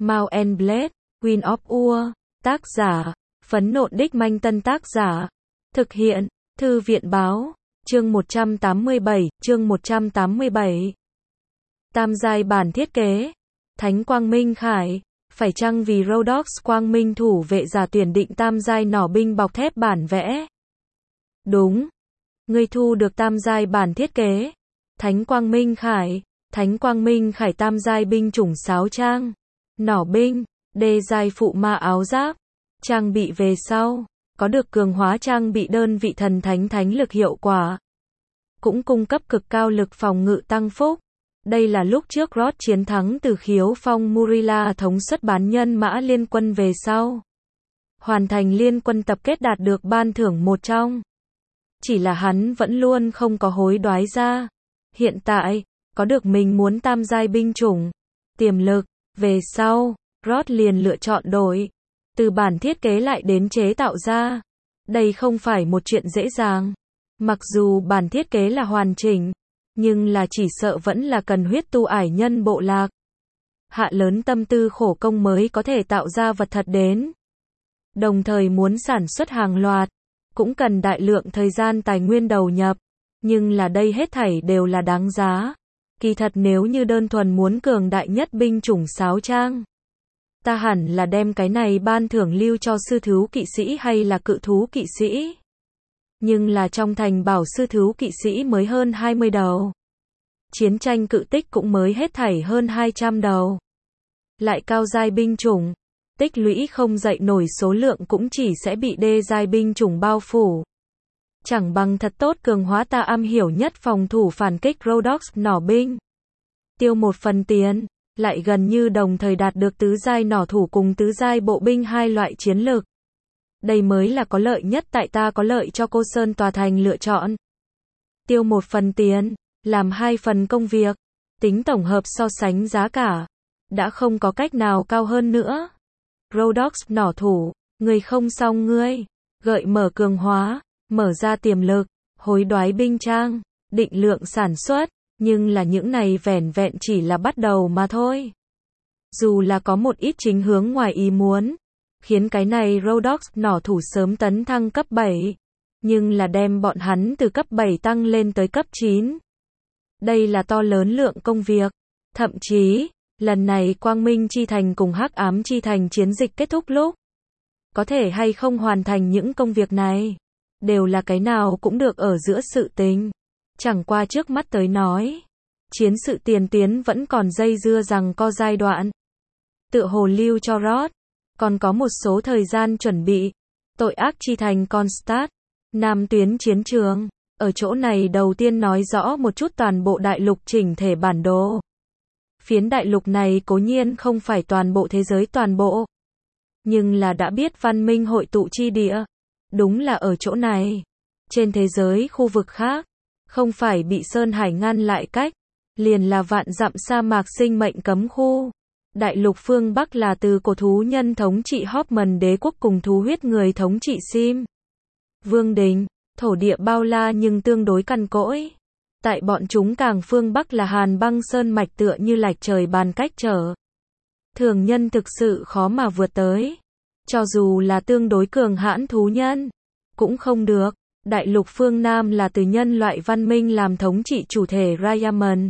Mount and Blade, Queen of Ur, tác giả, Phấn Nộn Đích Manh Tân tác giả, thực hiện, Thư viện Báo, chương 187, chương 187. Tam giai bản thiết kế, Thánh Quang Minh Khải, phải chăng vì Rhodox Quang Minh thủ vệ giả tuyển định tam giai nỏ binh bọc thép bản vẽ? Đúng. Ngươi thu được tam giai bản thiết kế, Thánh Quang Minh Khải, Thánh Quang Minh Khải tam giai binh chủng sáo trang, nỏ binh, đê giai phụ ma áo giáp, trang bị về sau, có được cường hóa trang bị đơn vị thần thánh lực hiệu quả, cũng cung cấp cực cao lực phòng ngự tăng phúc. Đây là lúc trước Rod chiến thắng từ Khiếu Phong Murilla thống suất bán nhân mã liên quân về sau. Hoàn thành liên quân tập kết đạt được ban thưởng một trong. Chỉ là hắn vẫn luôn không có hối đoái ra. Hiện tại, có được mình muốn tam giai binh chủng, tiềm lực, về sau, Rod liền lựa chọn đổi. Từ bản thiết kế lại đến chế tạo ra. Đây không phải một chuyện dễ dàng. Mặc dù bản thiết kế là hoàn chỉnh, nhưng là chỉ sợ vẫn là cần huyết tu ải nhân bộ lạc. Hạ lớn tâm tư khổ công mới có thể tạo ra vật thật đến. Đồng thời muốn sản xuất hàng loạt, cũng cần đại lượng thời gian tài nguyên đầu nhập. Nhưng là đây hết thảy đều là đáng giá. Kỳ thật nếu như đơn thuần muốn cường đại nhất binh chủng sáo trang, ta hẳn là đem cái này ban thưởng lưu cho sư thú kỵ sĩ hay là cự thú kỵ sĩ. Nhưng là trong thành bảo sư thú kỵ sĩ mới hơn 20 đầu. Chiến tranh cự tích cũng mới hết thảy hơn 200 đầu. Lại cao giai binh chủng, tích lũy không dậy nổi số lượng cũng chỉ sẽ bị đê giai binh chủng bao phủ. Chẳng bằng thật tốt cường hóa ta am hiểu nhất phòng thủ phản kích Rhodox nỏ binh. Tiêu một phần tiền, lại gần như đồng thời đạt được tứ giai nỏ thủ cùng tứ giai bộ binh hai loại chiến lược. Đây mới là có lợi nhất tại ta có lợi cho cô Sơn Tòa Thành lựa chọn. Tiêu một phần tiền, làm hai phần công việc, tính tổng hợp so sánh giá cả. Đã không có cách nào cao hơn nữa. Rhodox nỏ thủ, người không xong ngươi, gợi mở cường hóa, mở ra tiềm lực, hối đoái binh trang, định lượng sản xuất, nhưng là những này vẻn vẹn chỉ là bắt đầu mà thôi. Dù là có một ít chính hướng ngoài ý muốn, khiến cái này Rhodox nỏ thủ sớm tấn thăng cấp 7, nhưng là đem bọn hắn từ cấp 7 tăng lên tới cấp 9. Đây là to lớn lượng công việc, thậm chí, lần này Quang Minh Chi Thành cùng Hắc Ám Chi Thành chiến dịch kết thúc lúc, có thể hay không hoàn thành những công việc này, đều là cái nào cũng được ở giữa sự tình. Chẳng qua trước mắt tới nói, chiến sự tiền tiến vẫn còn dây dưa rằng co giai đoạn. Tựa hồ lưu cho Rod, còn có một số thời gian chuẩn bị. Tội ác chi thành Constat, Nam tuyến chiến trường, ở chỗ này đầu tiên nói rõ một chút toàn bộ đại lục chỉnh thể bản đồ. Phiến đại lục này cố nhiên không phải toàn bộ thế giới toàn bộ, nhưng là đã biết văn minh hội tụ chi địa. Đúng là ở chỗ này. Trên thế giới khu vực khác, không phải bị Sơn Hải ngăn lại cách, liền là vạn dặm sa mạc sinh mệnh cấm khu. Đại lục phương Bắc là từ cổ thú nhân thống trị Hoffman đế quốc cùng thú huyết người thống trị Sim Vương đình, thổ địa bao la nhưng tương đối cằn cỗi. Tại bọn chúng càng phương Bắc là hàn băng sơn mạch tựa như lạch trời bàn cách trở. Thường nhân thực sự khó mà vượt tới. Cho dù là tương đối cường hãn thú nhân, cũng không được. Đại lục phương Nam là từ nhân loại văn minh làm thống trị chủ thể Rayaman,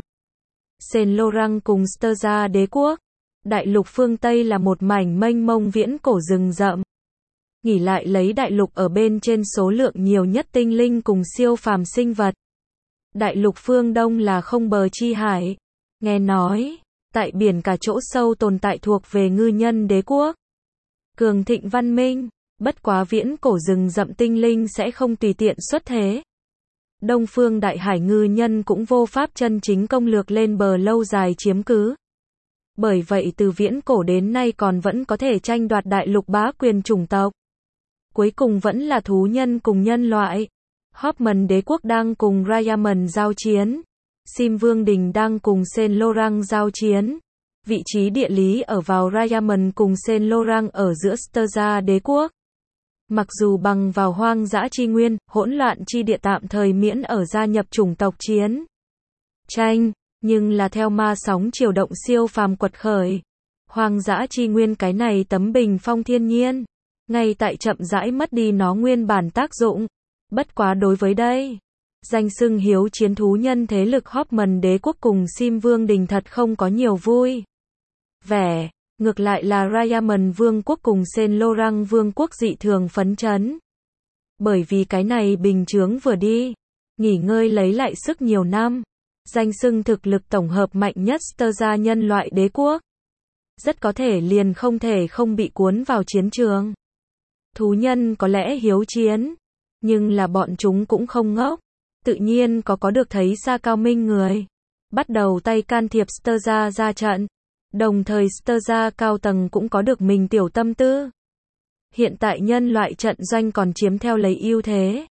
Saint Laurent cùng Sturza đế quốc. Đại lục phương Tây là một mảnh mênh mông viễn cổ rừng rậm. Nghỉ lại lấy đại lục ở bên trên số lượng nhiều nhất tinh linh cùng siêu phàm sinh vật. Đại lục phương Đông là không bờ chi hải. Nghe nói, tại biển cả chỗ sâu tồn tại thuộc về ngư nhân đế quốc. Cường thịnh văn minh, bất quá viễn cổ rừng rậm tinh linh sẽ không tùy tiện xuất thế. Đông phương đại hải ngư nhân cũng vô pháp chân chính công lược lên bờ lâu dài chiếm cứ. Bởi vậy từ viễn cổ đến nay còn vẫn có thể tranh đoạt đại lục bá quyền chủng tộc. Cuối cùng vẫn là thú nhân cùng nhân loại. Hoffman đế quốc đang cùng Rayaman giao chiến. Sim Vương đình đang cùng Saint Laurent giao chiến. Vị trí địa lý ở vào Rayaman cùng Saint Laurent ở giữa Sturza đế quốc. Mặc dù bằng vào hoang dã chi nguyên, hỗn loạn chi địa tạm thời miễn ở gia nhập chủng tộc chiến tranh, nhưng là theo ma sóng triều động siêu phàm quật khởi, Hoang dã chi nguyên cái này tấm bình phong thiên nhiên, ngay tại chậm rãi mất đi nó nguyên bản tác dụng. Bất quá đối với đây, danh xưng hiếu chiến thú nhân thế lực Hoffman đế quốc cùng Sim Vương đình thật không có nhiều vui vẻ, ngược lại là Rayaman Vương quốc cùng Saint Laurent Vương quốc dị thường phấn chấn. Bởi vì cái này bình chướng vừa đi, nghỉ ngơi lấy lại sức nhiều năm, danh xưng thực lực tổng hợp mạnh nhất Sturza nhân loại đế quốc. Rất có thể liền không thể không bị cuốn vào chiến trường. Thú nhân có lẽ hiếu chiến, nhưng là bọn chúng cũng không ngốc, tự nhiên có được thấy xa cao minh người, bắt đầu tay can thiệp Sturza ra trận, đồng thời Sturza cao tầng cũng có được mình tiểu tâm tư. Hiện tại nhân loại trận doanh còn chiếm theo lấy ưu thế.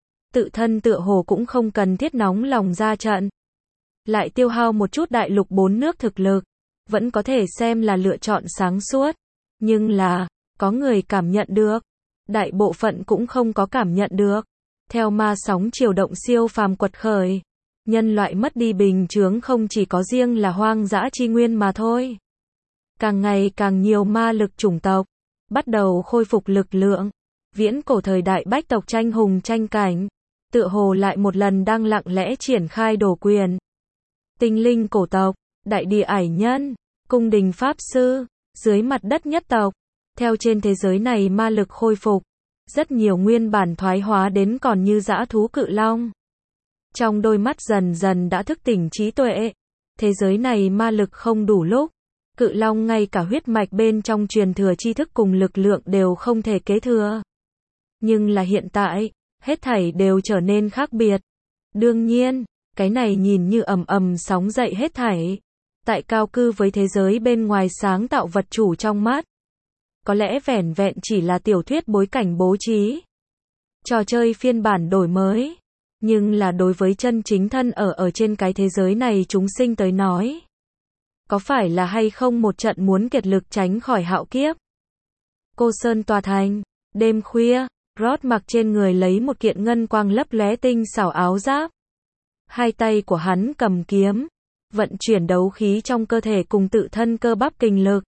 Tự thân tựa hồ cũng không cần thiết nóng lòng ra trận. Lại tiêu hao một chút đại lục 4 nước thực lực, vẫn có thể xem là lựa chọn sáng suốt. Nhưng là, có người cảm nhận được, đại bộ phận cũng không có cảm nhận được. Theo ma sóng triều động siêu phàm quật khởi, nhân loại mất đi bình chướng không chỉ có riêng là hoang dã chi nguyên mà thôi. Càng ngày càng nhiều ma lực chủng tộc bắt đầu khôi phục lực lượng. Viễn cổ thời đại bách tộc tranh hùng tranh cảnh, tựa hồ lại một lần đang lặng lẽ triển khai đổ quyền. Tinh linh cổ tộc, đại địa ải nhân, cung đình pháp sư, dưới mặt đất nhất tộc. Theo trên thế giới này ma lực khôi phục, rất nhiều nguyên bản thoái hóa đến còn như dã thú cự long. Trong đôi mắt dần dần đã thức tỉnh trí tuệ. Thế giới này ma lực không đủ lúc, cự long ngay cả huyết mạch bên trong truyền thừa tri thức cùng lực lượng đều không thể kế thừa. Nhưng là hiện tại, hết thảy đều trở nên khác biệt. Đương nhiên, cái này nhìn như ầm ầm sóng dậy hết thảy. Tại cao cư với thế giới bên ngoài sáng tạo vật chủ trong mắt. Có lẽ vẻn vẹn chỉ là tiểu thuyết bối cảnh bố trí. Trò chơi phiên bản đổi mới. Nhưng là đối với chân chính thân ở trên cái thế giới này chúng sinh tới nói. Có phải là hay không một trận muốn kiệt lực tránh khỏi hạo kiếp? Cô Sơn tòa thành, đêm khuya, Rod mặc trên người lấy một kiện ngân quang lấp lóe tinh xảo áo giáp. Hai tay của hắn cầm kiếm, vận chuyển đấu khí trong cơ thể cùng tự thân cơ bắp kinh lực.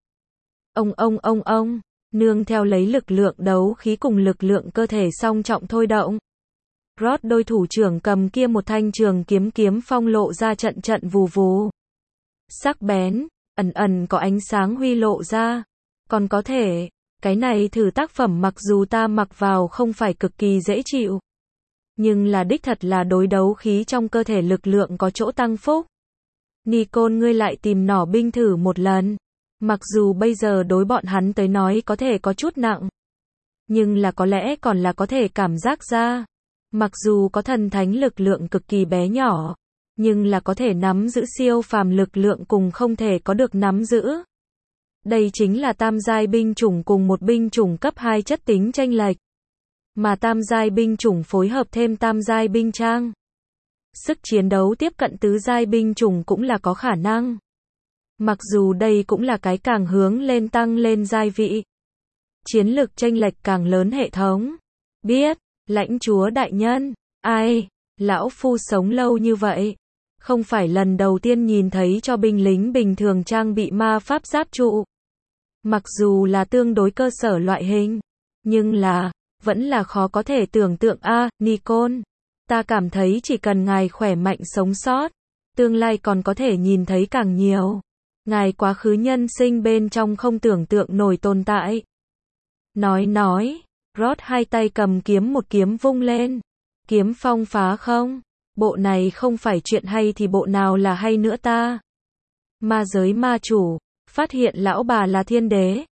Ông, nương theo lấy lực lượng đấu khí cùng lực lượng cơ thể song trọng thôi động. Rod đôi thủ trưởng cầm kia một thanh trường kiếm phong lộ ra trận trận vù vù. Sắc bén, ẩn có ánh sáng huy lộ ra. Còn có thể, cái này thử tác phẩm mặc dù ta mặc vào không phải cực kỳ dễ chịu. Nhưng là đích thật là đối đấu khí trong cơ thể lực lượng có chỗ tăng phúc. Nicole ngươi lại tìm nỏ binh thử một lần. Mặc dù bây giờ đối bọn hắn tới nói có thể có chút nặng. Nhưng là có lẽ còn là có thể cảm giác ra. Mặc dù có thần thánh lực lượng cực kỳ bé nhỏ. Nhưng là có thể nắm giữ siêu phàm lực lượng cùng không thể có được nắm giữ. Đây chính là tam giai binh chủng cùng một binh chủng cấp 2 chất tính chênh lệch. Mà tam giai binh chủng phối hợp thêm tam giai binh trang. Sức chiến đấu tiếp cận tứ giai binh chủng cũng là có khả năng. Mặc dù đây cũng là cái càng hướng lên tăng lên giai vị. Chiến lực chênh lệch càng lớn hệ thống. Biết, lãnh chúa đại nhân, ai, lão phu sống lâu như vậy. Không phải lần đầu tiên nhìn thấy cho binh lính bình thường trang bị ma pháp giáp trụ. Mặc dù là tương đối cơ sở loại hình. Nhưng là, vẫn là khó có thể tưởng tượng Nicole. Ta cảm thấy chỉ cần ngài khỏe mạnh sống sót. Tương lai còn có thể nhìn thấy càng nhiều. Ngài quá khứ nhân sinh bên trong không tưởng tượng nổi tồn tại. Nói, Rod hai tay cầm kiếm một kiếm vung lên. Kiếm phong phá không? Bộ này không phải chuyện hay thì bộ nào là hay nữa ta? Ma giới ma chủ, phát hiện lão bà là thiên đế.